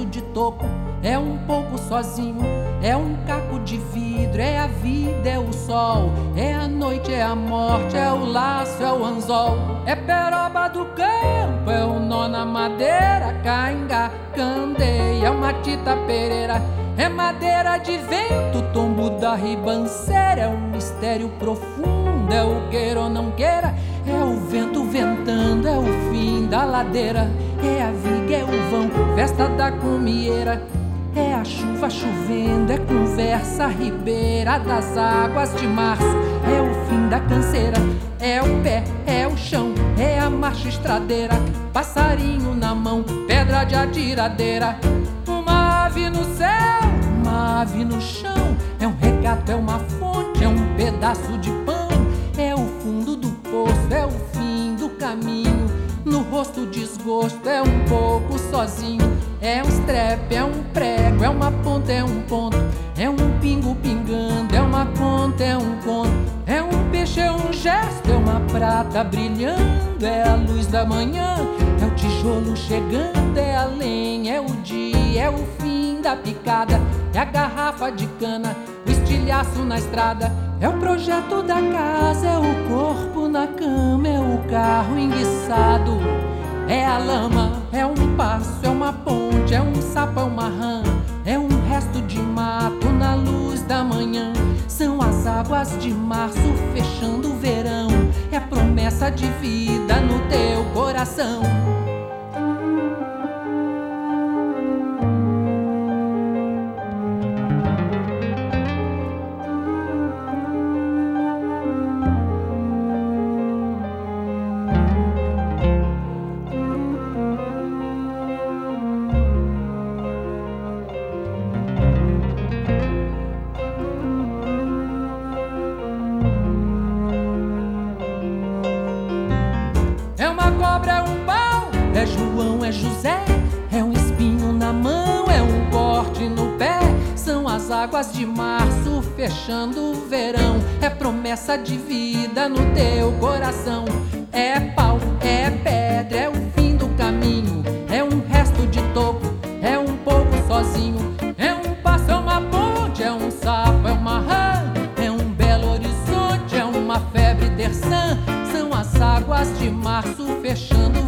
de toco, é um pouco sozinho, é um caco de vidro, é a vida, é o sol, é a noite, é a morte, é o laço, é o anzol, é peroba do campo, é o nó na madeira, caingá, candeia, é uma tita pereira, é madeira de vento, tombo da ribanceira, é um mistério profundo, é o queira ou não queira, é o vento ventando, é o fim da ladeira, é a viga, é o vão, festa da cumieira, é a chuva chovendo, é conversa ribeira das águas de março, é o fim da canseira, é o pé, é o chão, é a marcha estradeira, passarinho na mão, pedra de atiradeira, uma ave no céu, uma ave no chão, é um regato, é uma fonte, é um pedaço de pão, é o fundo do poço, é o fim do caminho, no rosto desgosto, é um pouco sozinho, é um estrepe, é um prego, é uma ponta, é um ponto, é um pingo pingando, é uma conta, é um conto, é um peixe, é um gesto, é uma prata brilhando, é a luz da manhã, é o tijolo chegando, é a lenha, é o dia, é o fim da picada, é a garrafa de cana, o estilhaço na estrada, é o projeto da casa, é o corpo na cama, é o carro enguiçado, é a lama, é um passo, é uma ponte, é um sapo, é uma rã, é um resto de mato na luz da manhã, são as águas de março fechando o verão, é a promessa de vida no teu coração. É João, é José, é um espinho na mão, é um corte no pé, são as águas de março fechando o verão, é promessa de vida no teu coração, é pau, é pedra, é o fim do caminho, é um resto de toco, é um pouco sozinho, é um passo, é uma ponte, é um sapo, é uma rã, é um belo horizonte, é uma febre terçã, são as águas de março fechando